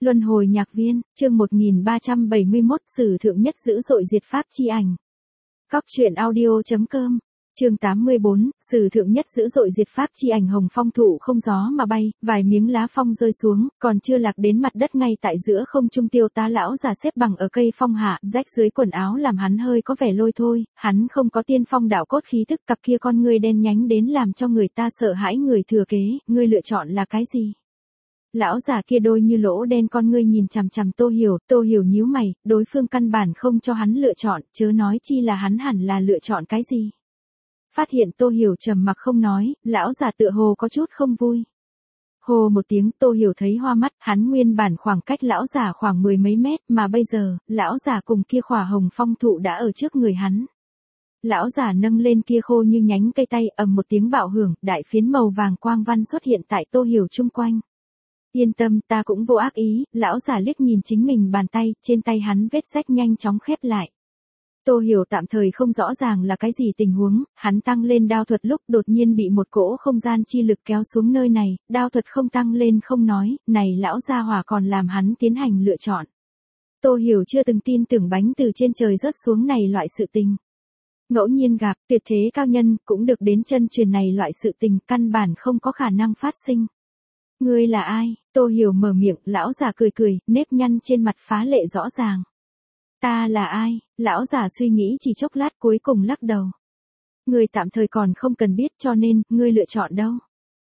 Luân hồi nhạc viên, chương 1371, sử thượng nhất dữ dội diệt pháp chi ảnh. Cóc truyện audio.com, chương 84, sử thượng nhất dữ dội diệt pháp chi ảnh. Hồng phong thụ không gió mà bay, vài miếng lá phong rơi xuống, còn chưa lạc đến mặt đất ngay tại giữa không trung. Tiêu Tá lão già xếp bằng ở cây phong hạ, rách dưới quần áo làm hắn hơi có vẻ lôi thôi, hắn không có tiên phong đạo cốt khí tức, cặp kia con ngươi đen nhánh đến làm cho người ta sợ hãi. Người thừa kế, ngươi lựa chọn là cái gì? Lão già kia đôi như lỗ đen con ngươi nhìn chằm chằm Tô Hiểu nhíu mày, đối phương căn bản không cho hắn lựa chọn, chớ nói chi là hắn hẳn là lựa chọn cái gì. Phát hiện Tô Hiểu trầm mặc không nói, lão già tựa hồ có chút không vui. Hồ một tiếng, Tô Hiểu thấy hoa mắt, hắn nguyên bản khoảng cách lão già khoảng mười mấy mét, mà bây giờ, lão già cùng kia khỏa hồng phong thụ đã ở trước người hắn. Lão già nâng lên kia khô như nhánh cây tay, ầm một tiếng bạo hưởng, đại phiến màu vàng quang văn xuất hiện tại Tô Hiểu chung quanh. Yên tâm, ta cũng vô ác ý. Lão già liếc nhìn chính mình bàn tay, trên tay hắn vết rách nhanh chóng khép lại. Tô Hiểu tạm thời không rõ ràng là cái gì tình huống, hắn tăng lên đao thuật lúc đột nhiên bị một cỗ không gian chi lực kéo xuống nơi này, đao thuật không tăng lên không nói, này lão gia hỏa còn làm hắn tiến hành lựa chọn. Tô Hiểu chưa từng tin tưởng bánh từ trên trời rớt xuống này loại sự tình. Ngẫu nhiên gặp, tuyệt thế cao nhân, cũng được đến chân truyền này loại sự tình, căn bản không có khả năng phát sinh. Ngươi là ai? Tô Hiểu mở miệng, lão già cười, nếp nhăn trên mặt phá lệ rõ ràng. Ta là ai? Lão già suy nghĩ chỉ chốc lát cuối cùng lắc đầu. Ngươi tạm thời còn không cần biết, cho nên, ngươi lựa chọn đâu?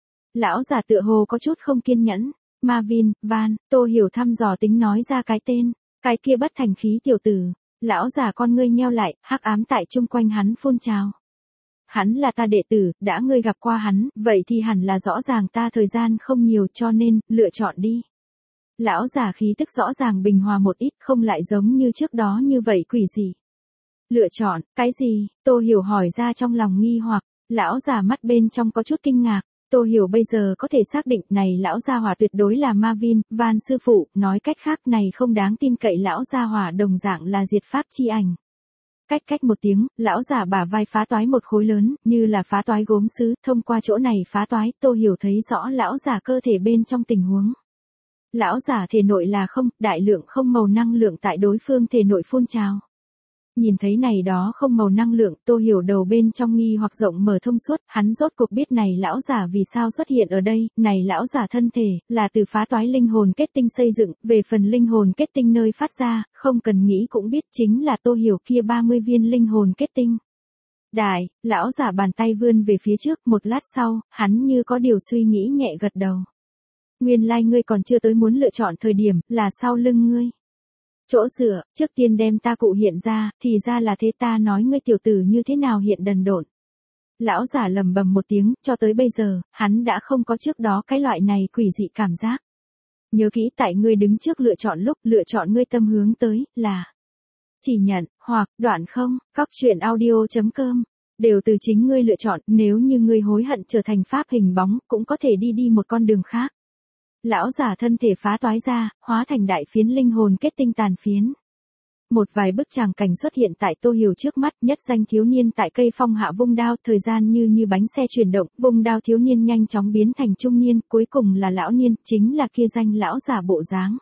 Lão già tựa hồ có chút không kiên nhẫn. Marvin, Van, Tô Hiểu thăm dò tính nói ra cái tên, cái kia bất thành khí tiểu tử. Lão già con ngươi nheo lại, hắc ám tại chung quanh hắn phun trào. Hắn là ta đệ tử, đã ngươi gặp qua hắn, vậy thì hẳn là rõ ràng ta thời gian không nhiều, cho nên, lựa chọn đi. Lão già khí tức rõ ràng bình hòa một ít, không lại giống như trước đó như vậy quỷ gì. Lựa chọn, cái gì? Tô Hiểu hỏi ra trong lòng nghi hoặc, lão già mắt bên trong có chút kinh ngạc. Tô Hiểu bây giờ có thể xác định này lão gia hỏa tuyệt đối là Marvin, Van sư phụ, nói cách khác này không đáng tin cậy, lão gia hỏa đồng dạng là diệt pháp chi ảnh. Cách một tiếng, lão già bả vai phá toái một khối lớn, như là phá toái gốm sứ, thông qua chỗ này phá toái, Tô Hiểu thấy rõ lão già cơ thể bên trong tình huống. Lão già thể nội là không, đại lượng không màu năng lượng tại đối phương thể nội phun trào. Nhìn thấy này đó không màu năng lượng, Tô Hiểu đầu bên trong nghi hoặc rộng mở thông suốt, hắn rốt cuộc biết này lão già vì sao xuất hiện ở đây, này lão già thân thể, là từ phá toái linh hồn kết tinh xây dựng, về phần linh hồn kết tinh nơi phát ra, không cần nghĩ cũng biết chính là Tô Hiểu kia 30 viên linh hồn kết tinh. Đại, lão già bàn tay vươn về phía trước, một lát sau, hắn như có điều suy nghĩ nhẹ gật đầu. Nguyên lai ngươi còn chưa tới muốn lựa chọn thời điểm, là sau lưng ngươi. Chỗ dựa, trước tiên đem ta cụ hiện ra, thì ra là thế, ta nói ngươi tiểu tử như thế nào hiện đần độn. Lão giả lầm bầm một tiếng, cho tới bây giờ, hắn đã không có trước đó cái loại này quỷ dị cảm giác. Nhớ kỹ tại ngươi đứng trước lựa chọn lúc lựa chọn ngươi tâm hướng tới, là chỉ nhận, hoặc, đoạn không, cóc truyện audio.com. Đều từ chính ngươi lựa chọn, nếu như ngươi hối hận trở thành pháp hình bóng, cũng có thể đi một con đường khác. Lão giả thân thể phá toái ra, hóa thành đại phiến linh hồn kết tinh tàn phiến. Một vài bức tràng cảnh xuất hiện tại Tô Hiểu trước mắt, nhất danh thiếu niên tại cây phong hạ vung đao, thời gian như bánh xe chuyển động, vung đao thiếu niên nhanh chóng biến thành trung niên, cuối cùng là lão niên, chính là kia danh lão giả bộ dáng.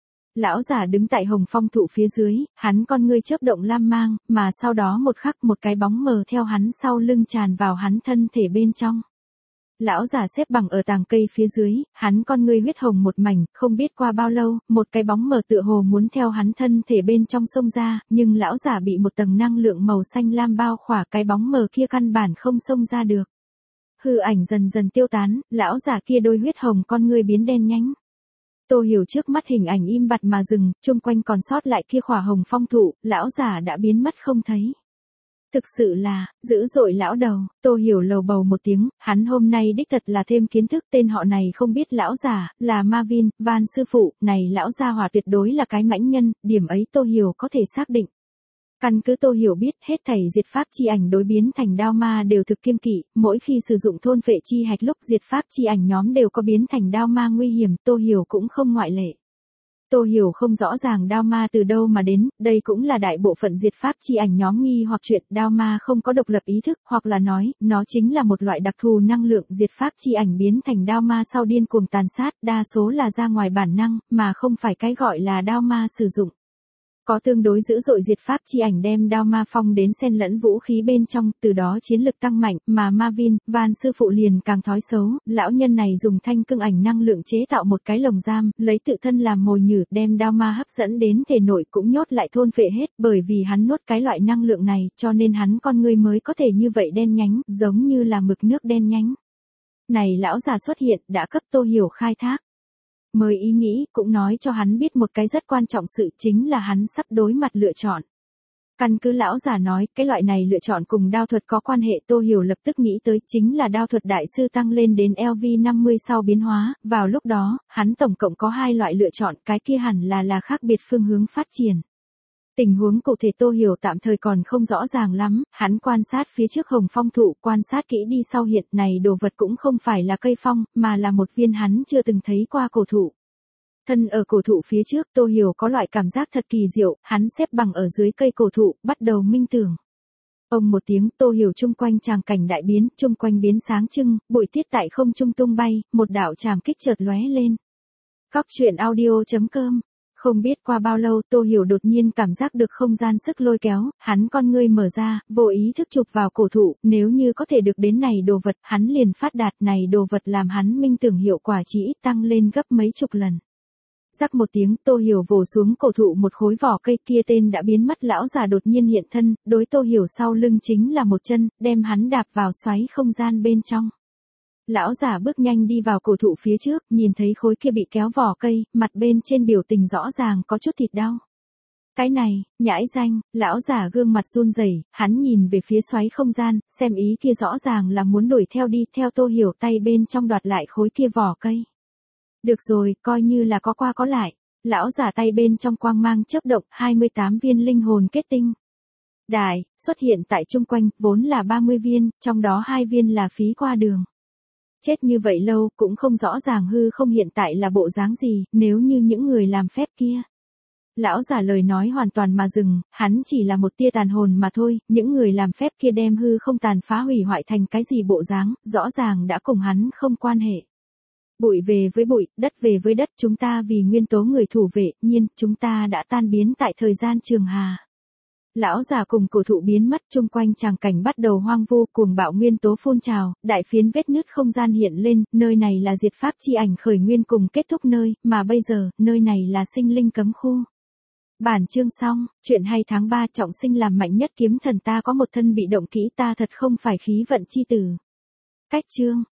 Lão giả đứng tại hồng phong thụ phía dưới, hắn con ngươi chớp động lam mang, mà sau đó một khắc một cái bóng mờ theo hắn sau lưng tràn vào hắn thân thể bên trong. Lão già xếp bằng ở tàng cây phía dưới, hắn con ngươi huyết hồng một mảnh, không biết qua bao lâu, một cái bóng mờ tựa hồ muốn theo hắn thân thể bên trong xông ra, nhưng lão già bị một tầng năng lượng màu xanh lam bao khỏa, cái bóng mờ kia căn bản không xông ra được. Hư ảnh dần dần tiêu tán, lão già kia đôi huyết hồng con ngươi biến đen nhánh. Tô Hiểu trước mắt hình ảnh im bặt mà dừng, chung quanh còn sót lại kia khỏa hồng phong thụ, lão già đã biến mất không thấy. Thực sự là, dữ dội lão đầu. Tô Hiểu lầu bầu một tiếng, hắn hôm nay đích thật là thêm kiến thức, tên họ này không biết lão già, là Marvin, Van sư phụ, này lão gia hỏa tuyệt đối là cái mãnh nhân, điểm ấy Tô Hiểu có thể xác định. Căn cứ Tô Hiểu biết, hết thảy diệt pháp chi ảnh đối biến thành đao ma đều thực kiêng kỵ, mỗi khi sử dụng thôn phệ chi hạch lúc diệt pháp chi ảnh nhóm đều có biến thành đao ma nguy hiểm, Tô Hiểu cũng không ngoại lệ. Tô Hiểu không rõ ràng đao ma từ đâu mà đến, đây cũng là đại bộ phận diệt pháp chi ảnh nhóm nghi hoặc chuyện đao ma không có độc lập ý thức, hoặc là nói, nó chính là một loại đặc thù năng lượng diệt pháp chi ảnh biến thành đao ma sau điên cuồng tàn sát, đa số là ra ngoài bản năng, mà không phải cái gọi là đao ma sử dụng. Có tương đối dữ dội diệt pháp chi ảnh đem đao ma phong đến xen lẫn vũ khí bên trong, từ đó chiến lực tăng mạnh, mà Marvin, Van sư phụ liền càng thói xấu, lão nhân này dùng thanh cương ảnh năng lượng chế tạo một cái lồng giam, lấy tự thân làm mồi nhử, đem đao ma hấp dẫn đến thể nội cũng nhốt lại thôn phệ hết, bởi vì hắn nuốt cái loại năng lượng này, cho nên hắn con người mới có thể như vậy đen nhánh, giống như là mực nước đen nhánh. Này lão già xuất hiện đã cấp Tô Hiểu khai thác. Mới ý nghĩ, cũng nói cho hắn biết một cái rất quan trọng sự chính là hắn sắp đối mặt lựa chọn. Căn cứ lão già nói, cái loại này lựa chọn cùng đao thuật có quan hệ. Tô Hiểu lập tức nghĩ tới chính là đao thuật đại sư tăng lên đến LV50 sau biến hóa, vào lúc đó, hắn tổng cộng có 2 loại lựa chọn, cái kia hẳn là khác biệt phương hướng phát triển. Tình huống cụ thể Tô Hiểu tạm thời còn không rõ ràng lắm, hắn quan sát phía trước hồng phong thụ, quan sát kỹ đi sau hiện này đồ vật cũng không phải là cây phong, mà là một viên hắn chưa từng thấy qua cổ thụ. Thân ở cổ thụ phía trước Tô Hiểu có loại cảm giác thật kỳ diệu, hắn xếp bằng ở dưới cây cổ thụ, bắt đầu minh tưởng. Ông một tiếng Tô Hiểu chung quanh tràng cảnh đại biến, chung quanh biến sáng trưng, bụi tiết tại không trung tung bay, một đạo trảm kích chợt lóe lên. Cóc truyện audio.com. Không biết qua bao lâu Tô Hiểu đột nhiên cảm giác được không gian sức lôi kéo, hắn con ngươi mở ra, vô ý thức chụp vào cổ thụ, nếu như có thể được đến này đồ vật, hắn liền phát đạt này đồ vật làm hắn minh tưởng hiệu quả chỉ ít tăng lên gấp mấy chục lần. Rắc một tiếng Tô Hiểu vồ xuống cổ thụ một khối vỏ cây kia tên đã biến mất lão già đột nhiên hiện thân, đối Tô Hiểu sau lưng chính là một chân, đem hắn đạp vào xoáy không gian bên trong. Lão giả bước nhanh đi vào cổ thụ phía trước, nhìn thấy khối kia bị kéo vỏ cây, mặt bên trên biểu tình rõ ràng có chút thịt đau. Cái này, nhãi danh, lão giả gương mặt run rẩy, hắn nhìn về phía xoáy không gian, xem ý kia rõ ràng là muốn đuổi theo đi, theo Tô Hiểu tay bên trong đoạt lại khối kia vỏ cây. Được rồi, coi như là có qua có lại. Lão giả tay bên trong quang mang chớp động, 28 viên linh hồn kết tinh. Đại, xuất hiện tại chung quanh, vốn là 30 viên, trong đó 2 viên là phí qua đường. Chết như vậy lâu, cũng không rõ ràng hư không hiện tại là bộ dáng gì, nếu như những người làm phép kia. Lão giả lời nói hoàn toàn mà dừng, hắn chỉ là một tia tàn hồn mà thôi, những người làm phép kia đem hư không tàn phá hủy hoại thành cái gì bộ dáng, rõ ràng đã cùng hắn không quan hệ. Bụi về với bụi, đất về với đất, chúng ta vì nguyên tố người thủ vệ, nhiên, chúng ta đã tan biến tại thời gian trường hà. Lão già cùng cổ thụ biến mất, chung quanh tràng cảnh bắt đầu hoang vu, cuồng bạo nguyên tố phun trào, đại phiến vết nứt không gian hiện lên, nơi này là diệt pháp chi ảnh khởi nguyên cùng kết thúc nơi, mà bây giờ, nơi này là sinh linh cấm khu. Bản chương xong, chuyện hay tháng 3 trọng sinh làm mạnh nhất kiếm thần ta có một thân bị động kỹ ta thật không phải khí vận chi tử. Cách chương.